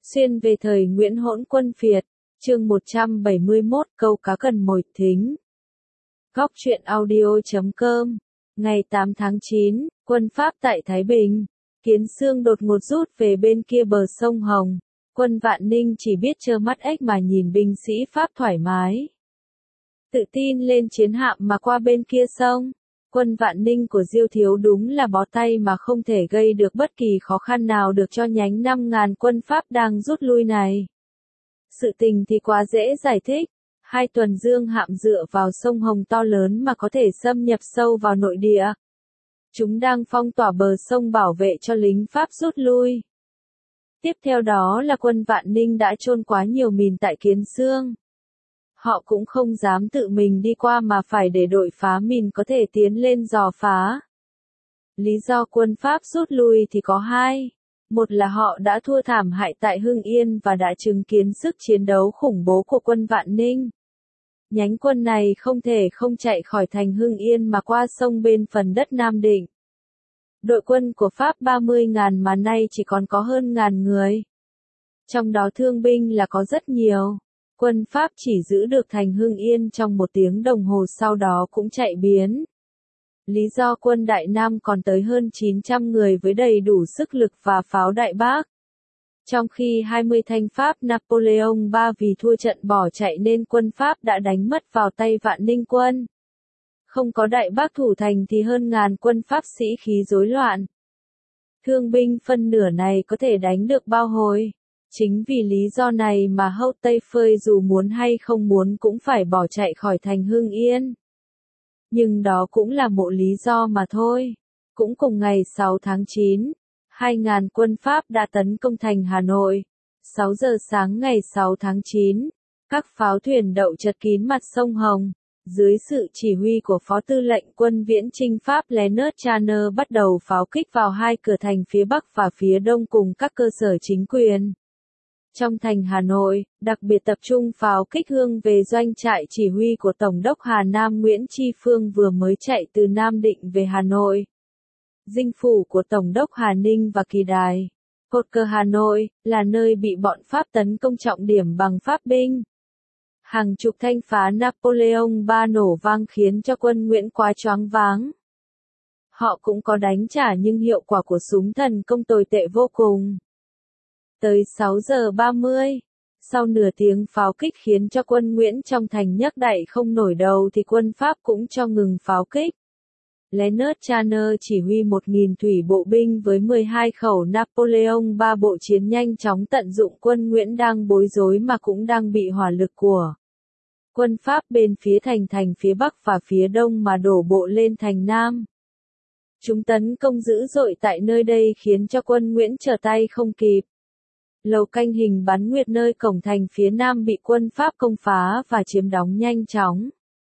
Xuyên về thời Nguyễn Hỗn Quân Việt, chương 171 câu cá cần mồi thính. Góc truyện audio.com. Ngày 8 tháng 9, quân Pháp tại Thái Bình. Kiến Xương đột ngột rút về bên kia bờ sông Hồng. Quân Vạn Ninh chỉ biết trơ mắt ếch mà nhìn binh sĩ Pháp thoải mái. Tự tin lên chiến hạm mà qua bên kia sông. Quân Vạn Ninh của Diêu Thiếu đúng là bó tay mà không thể gây được bất kỳ khó khăn nào được cho nhánh 5.000 quân Pháp đang rút lui này. Sự tình thì quá dễ giải thích. 2 tuần dương hạm dựa vào sông Hồng to lớn mà có thể xâm nhập sâu vào nội địa. Chúng đang phong tỏa bờ sông bảo vệ cho lính Pháp rút lui. Tiếp theo đó là quân Vạn Ninh đã chôn quá nhiều mìn tại Kiến Xương. Họ cũng không dám tự mình đi qua mà phải để đội phá mìn có thể tiến lên dò phá. Lý do quân Pháp rút lui thì có 2. Một là họ đã thua thảm hại tại Hưng Yên và đã chứng kiến sức chiến đấu khủng bố của quân Vạn Ninh. Nhánh quân này không thể không chạy khỏi thành Hưng Yên mà qua sông bên phần đất Nam Định. Đội quân của Pháp 30.000 mà nay chỉ còn có hơn 1.000 người. Trong đó thương binh là có rất nhiều. Quân Pháp chỉ giữ được thành Hưng Yên trong 1 tiếng đồng hồ sau đó cũng chạy biến. Lý do quân Đại Nam còn tới hơn 900 người với đầy đủ sức lực và pháo đại bác. Trong khi 20 thanh Pháp Napoleon III vì thua trận bỏ chạy nên quân Pháp đã đánh mất vào tay Vạn Ninh quân. Không có đại bác thủ thành thì hơn 1.000 quân Pháp sĩ khí rối loạn. Thương binh phân nửa này có thể đánh được bao hồi. Chính vì lý do này mà Hậu Tây Phơi dù muốn hay không muốn cũng phải bỏ chạy khỏi thành Hưng Yên. Nhưng đó cũng là một lý do mà thôi. Cũng cùng ngày 6 tháng 9, 2.000 quân Pháp đã tấn công thành Hà Nội. 6 giờ sáng ngày 6 tháng 9, các pháo thuyền đậu chật kín mặt sông Hồng. Dưới sự chỉ huy của Phó Tư lệnh quân viễn chinh Pháp Leonard Channer bắt đầu pháo kích vào 2 cửa thành phía Bắc và phía Đông cùng các cơ sở chính quyền. Trong thành Hà Nội, đặc biệt tập trung pháo kích hướng về doanh trại chỉ huy của Tổng đốc Hà Nam Nguyễn Tri Phương vừa mới chạy từ Nam Định về Hà Nội. Dinh phủ của Tổng đốc Hà Ninh và Kỳ Đài, cột cờ Hà Nội, là nơi bị bọn Pháp tấn công trọng điểm bằng Pháp binh. Hàng chục thanh phá Napoleon III nổ vang khiến cho quân Nguyễn quá choáng váng. Họ cũng có đánh trả nhưng hiệu quả của súng thần công tồi tệ vô cùng. Tới 6 giờ 30, sau nửa tiếng pháo kích khiến cho quân Nguyễn trong thành nhấc đậy không nổi đầu thì quân Pháp cũng cho ngừng pháo kích. Leonard Channer chỉ huy 1.000 thủy bộ binh với 12 khẩu Napoleon III bộ chiến nhanh chóng tận dụng quân Nguyễn đang bối rối mà cũng đang bị hỏa lực của quân Pháp bên phía thành phía Bắc và phía Đông mà đổ bộ lên thành Nam. Chúng tấn công dữ dội tại nơi đây khiến cho quân Nguyễn trở tay không kịp. Lầu canh hình bắn nguyệt nơi cổng thành phía Nam bị quân Pháp công phá và chiếm đóng nhanh chóng.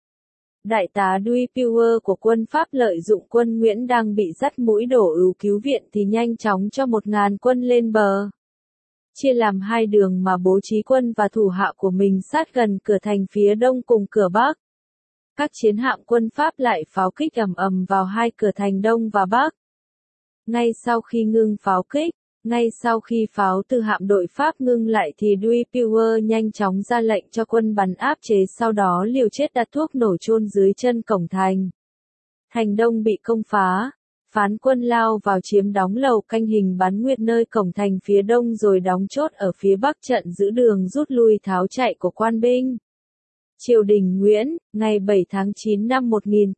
Đại tá Dupuy của quân Pháp lợi dụng quân Nguyễn đang bị dắt mũi đổ ưu cứu viện thì nhanh chóng cho 1.000 quân lên bờ. Chia làm 2 đường mà bố trí quân và thủ hạ của mình sát gần cửa thành phía Đông cùng cửa Bắc. Các chiến hạm quân Pháp lại pháo kích ầm ầm vào 2 cửa thành Đông và Bắc. Ngay sau khi ngưng pháo kích, ngay sau khi pháo từ hạm đội Pháp ngưng lại thì Dupuy nhanh chóng ra lệnh cho quân bắn áp chế sau đó liều chết đặt thuốc nổ chôn dưới chân cổng thành. Thành Đông bị công phá, phán quân lao vào chiếm đóng lầu canh hình bắn nguyệt nơi cổng thành phía Đông rồi đóng chốt ở phía Bắc trận giữ đường rút lui tháo chạy của quan binh. Triều đình Nguyễn, ngày 7 tháng 9 năm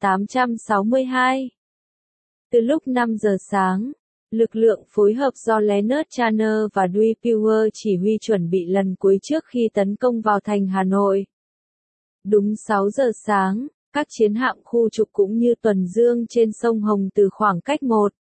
1862. Từ lúc 5 giờ sáng, lực lượng phối hợp do Leonard Channer và Dupuy chỉ huy chuẩn bị lần cuối trước khi tấn công vào thành Hà Nội. Đúng 6 giờ sáng, các chiến hạm khu trục cũng như tuần dương trên sông Hồng từ khoảng cách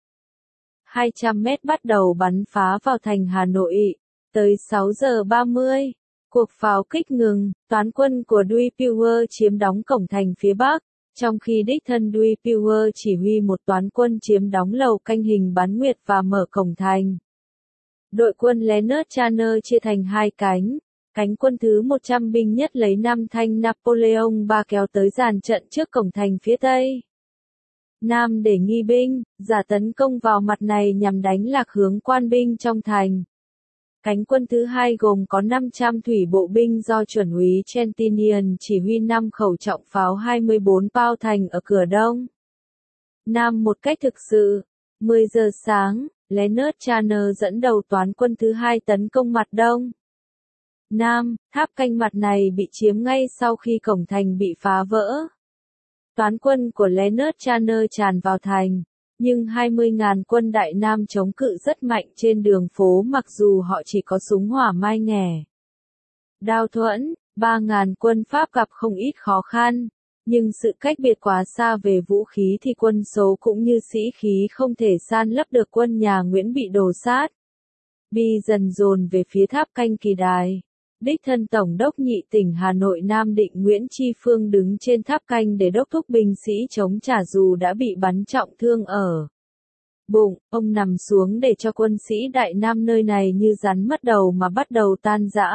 100 mét bắt đầu bắn phá vào thành Hà Nội. Tới 6 giờ 30, cuộc pháo kích ngừng, toán quân của Dupuy chiếm đóng cổng thành phía Bắc. Trong khi đích thân Dupuy chỉ huy một toán quân chiếm đóng lầu canh hình bắn nguyệt và mở cổng thành. Đội quân Leonard Channer chia thành 2 cánh. Cánh quân thứ 100 binh nhất lấy 5 thanh Napoleon III kéo tới dàn trận trước cổng thành phía Tây Nam để nghi binh, giả tấn công vào mặt này nhằm đánh lạc hướng quan binh trong thành. Cánh quân thứ hai gồm có 500 thủy bộ binh do chuẩn úy Trentinian chỉ huy 5 khẩu trọng pháo 24 bao thành ở cửa đông Nam một cách thực sự. 10 giờ sáng, Leonard Channer dẫn đầu toán quân thứ hai tấn công mặt đông Nam, tháp canh mặt này bị chiếm ngay sau khi cổng thành bị phá vỡ. Toán quân của Leonard Channer tràn vào thành, nhưng 20.000 quân Đại Nam chống cự rất mạnh trên đường phố mặc dù họ chỉ có súng hỏa mai nghè. Đao thuẫn, 3.000 quân Pháp gặp không ít khó khăn, nhưng sự cách biệt quá xa về vũ khí thì quân số cũng như sĩ khí không thể san lấp được quân nhà Nguyễn bị đổ sát. Bi dần dồn về phía tháp canh Kỳ Đài. Đích thân Tổng đốc Nhị tỉnh Hà Nội Nam Định Nguyễn Tri Phương đứng trên tháp canh để đốc thúc binh sĩ chống trả dù đã bị bắn trọng thương ở bụng. Ông nằm xuống để cho quân sĩ Đại Nam nơi này như rắn mất đầu mà bắt đầu tan rã.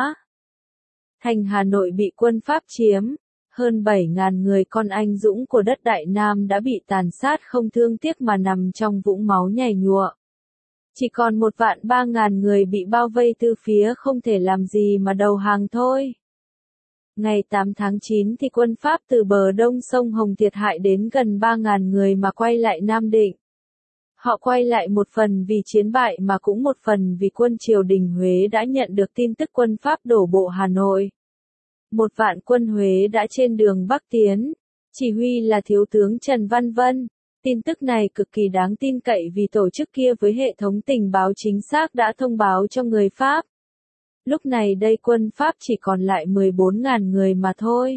Thành Hà Nội bị quân Pháp chiếm. Hơn 7.000 người con anh dũng của đất Đại Nam đã bị tàn sát không thương tiếc mà nằm trong vũng máu nhầy nhụa. Chỉ còn 1.300.000 người bị bao vây từ phía không thể làm gì mà đầu hàng thôi. Ngày 8 tháng 9 thì quân Pháp từ bờ đông sông Hồng thiệt hại đến gần 3.000 người mà quay lại Nam Định. Họ quay lại một phần vì chiến bại mà cũng một phần vì quân triều đình Huế đã nhận được tin tức quân Pháp đổ bộ Hà Nội. 1.000.000 quân Huế đã trên đường Bắc tiến, chỉ huy là thiếu tướng Trần Văn Vân. Tin tức này cực kỳ đáng tin cậy vì tổ chức kia với hệ thống tình báo chính xác đã thông báo cho người Pháp. Lúc này đây quân Pháp chỉ còn lại 14.000 người mà thôi.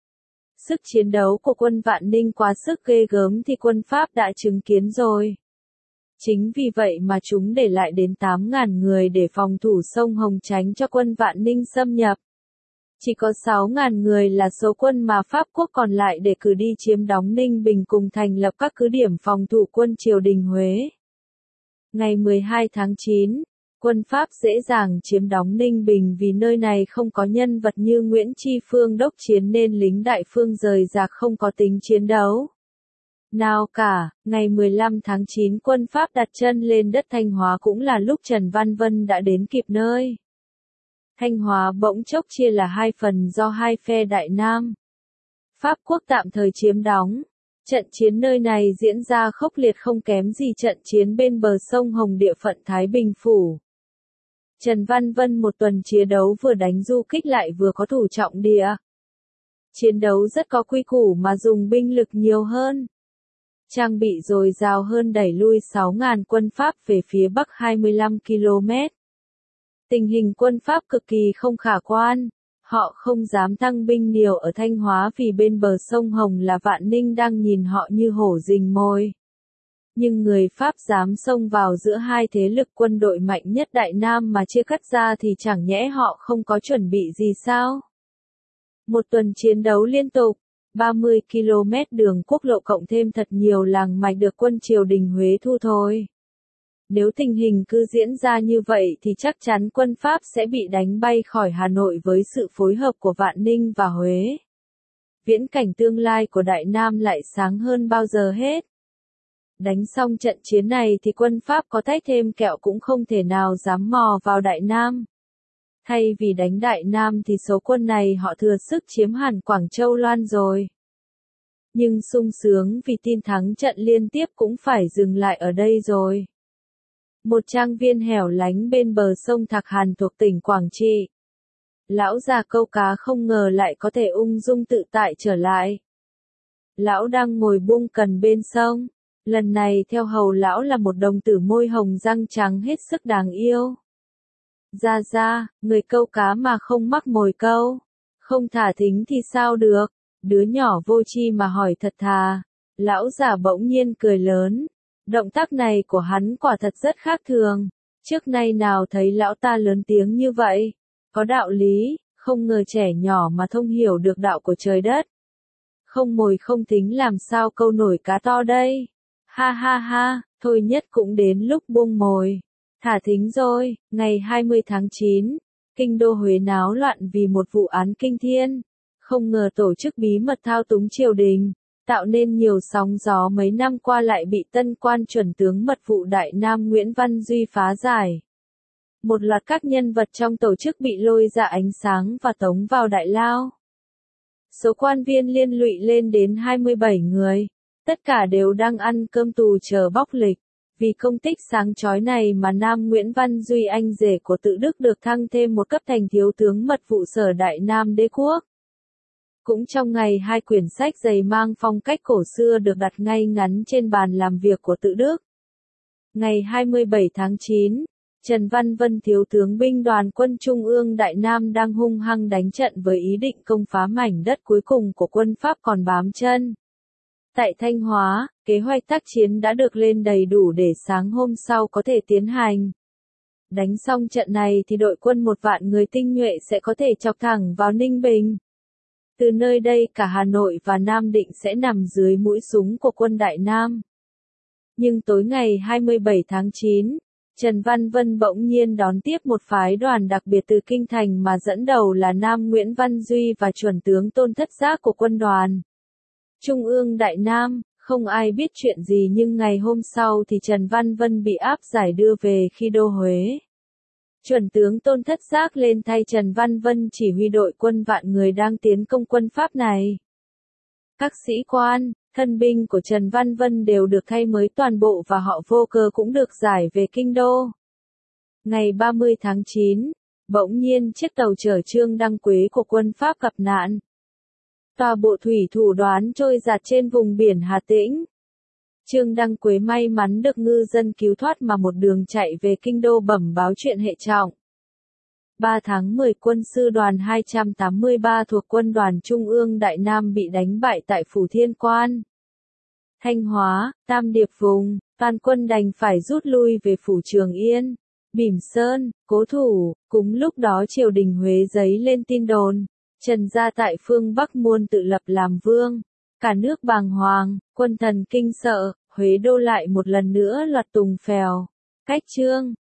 Sức chiến đấu của quân Vạn Ninh quá sức ghê gớm thì quân Pháp đã chứng kiến rồi. Chính vì vậy mà chúng để lại đến 8.000 người để phòng thủ sông Hồng tránh cho quân Vạn Ninh xâm nhập. Chỉ có 6.000 người là số quân mà Pháp quốc còn lại để cử đi chiếm đóng Ninh Bình cùng thành lập các cứ điểm phòng thủ quân triều đình Huế. Ngày 12 tháng 9, quân Pháp dễ dàng chiếm đóng Ninh Bình vì nơi này không có nhân vật như Nguyễn Tri Phương đốc chiến nên lính đại phương rời rạc không có tính chiến đấu nào cả. Ngày 15 tháng 9 quân Pháp đặt chân lên đất Thanh Hóa cũng là lúc Trần Văn Vân đã đến kịp nơi. Thanh Hóa bỗng chốc chia là hai phần do hai phe Đại Nam. Pháp quốc tạm thời chiếm đóng. Trận chiến nơi này diễn ra khốc liệt không kém gì trận chiến bên bờ sông Hồng địa phận Thái Bình Phủ. Trần Văn Vân một tuần chiến đấu vừa đánh du kích lại vừa có thủ trọng địa. Chiến đấu rất có quy củ mà dùng binh lực nhiều hơn. Trang bị dồi dào hơn đẩy lui 6.000 quân Pháp về phía bắc 25 km. Tình hình quân Pháp cực kỳ không khả quan. Họ không dám tăng binh nhiều ở Thanh Hóa vì bên bờ sông Hồng là Vạn Ninh đang nhìn họ như hổ rình mồi. Nhưng người Pháp dám xông vào giữa hai thế lực quân đội mạnh nhất Đại Nam mà chia cắt ra thì chẳng nhẽ họ không có chuẩn bị gì sao? Một tuần chiến đấu liên tục, 30 km đường quốc lộ cộng thêm thật nhiều làng mạch được quân triều đình Huế thu thôi. Nếu tình hình cứ diễn ra như vậy thì chắc chắn quân Pháp sẽ bị đánh bay khỏi Hà Nội với sự phối hợp của Vạn Ninh và Huế. Viễn cảnh tương lai của Đại Nam lại sáng hơn bao giờ hết. Đánh xong trận chiến này thì quân Pháp có tách thêm kẹo cũng không thể nào dám mò vào Đại Nam. Thay vì đánh Đại Nam thì số quân này họ thừa sức chiếm hẳn Quảng Châu Loan rồi. Nhưng sung sướng vì tin thắng trận liên tiếp cũng phải dừng lại ở đây rồi. Một trang viên hẻo lánh bên bờ sông Thạc Hàn thuộc tỉnh Quảng Trị. Lão già câu cá không ngờ lại có thể ung dung tự tại trở lại. Lão đang ngồi buông cần bên sông. Lần này theo hầu lão là một đồng tử môi hồng răng trắng hết sức đáng yêu. Ra, người câu cá mà không mắc mồi câu. Không thả thính thì sao được. Đứa nhỏ vô tri mà hỏi thật thà. Lão già bỗng nhiên cười lớn. Động tác này của hắn quả thật rất khác thường. Trước nay nào thấy lão ta lớn tiếng như vậy. Có đạo lý, không ngờ trẻ nhỏ mà thông hiểu được đạo của trời đất. Không mồi không thính làm sao câu nổi cá to đây. Ha, thôi nhất cũng đến lúc buông mồi. Thả thính rồi, ngày 20 tháng 9, kinh đô Huế náo loạn vì một vụ án kinh thiên. Không ngờ tổ chức bí mật thao túng triều đình, tạo nên nhiều sóng gió mấy năm qua lại bị tân quan chuẩn tướng mật vụ Đại Nam Nguyễn Văn Duy phá giải. một loạt các nhân vật trong tổ chức bị lôi ra ánh sáng và tống vào đại lao. Số quan viên liên lụy lên đến 27 người, tất cả đều đang ăn cơm tù chờ bóc lịch. Vì công tích sáng chói này mà Nam Nguyễn Văn Duy anh rể của Tự Đức được thăng thêm một cấp thành thiếu tướng mật vụ Sở Đại Nam Đế quốc. Cũng trong ngày, hai quyển sách dày mang phong cách cổ xưa được đặt ngay ngắn trên bàn làm việc của Tự Đức. Ngày 27 tháng 9, Trần Văn Vân thiếu tướng binh đoàn quân Trung ương Đại Nam đang hung hăng đánh trận với ý định công phá mảnh đất cuối cùng của quân Pháp còn bám chân. Tại Thanh Hóa, kế hoạch tác chiến đã được lên đầy đủ để sáng hôm sau có thể tiến hành. Đánh xong trận này thì đội quân 1 vạn người tinh nhuệ sẽ có thể chọc thẳng vào Ninh Bình. Từ nơi đây cả Hà Nội và Nam Định sẽ nằm dưới mũi súng của quân Đại Nam. Nhưng tối ngày 27 tháng 9, Trần Văn Vân bỗng nhiên đón tiếp một phái đoàn đặc biệt từ Kinh Thành mà dẫn đầu là Nam Nguyễn Văn Duy và chuẩn tướng Tôn Thất Giác của quân đoàn Trung ương Đại Nam. Không ai biết chuyện gì nhưng ngày hôm sau thì Trần Văn Vân bị áp giải đưa về khi đô Huế. Chuẩn tướng Tôn Thất Giác lên thay Trần Văn Vân chỉ huy đội quân vạn người đang tiến công quân Pháp này. Các sĩ quan, thân binh của Trần Văn Vân đều được thay mới toàn bộ và họ vô cơ cũng được giải về kinh đô. Ngày 30 tháng 9, bỗng nhiên chiếc tàu chở Trương Đăng Quế của quân Pháp gặp nạn. Tòa bộ thủy thủ đoán trôi giạt trên vùng biển Hà Tĩnh. Trương Đăng Quế may mắn được ngư dân cứu thoát mà một đường chạy về kinh đô bẩm báo chuyện hệ trọng. 3 tháng 10 quân sư đoàn 283 thuộc quân đoàn Trung ương Đại Nam bị đánh bại tại Phủ Thiên Quan. Thanh Hóa, Tam Điệp vùng, toàn quân đành phải rút lui về Phủ Trường Yên, Bỉm Sơn, cố thủ. Cùng lúc đó triều đình Huế dấy lên tin đồn, Trần gia tại phương Bắc muôn tự lập làm vương. Cả nước bàng hoàng, quân thần kinh sợ, Huế đô lại một lần nữa loạt tùng phèo. Cách Trương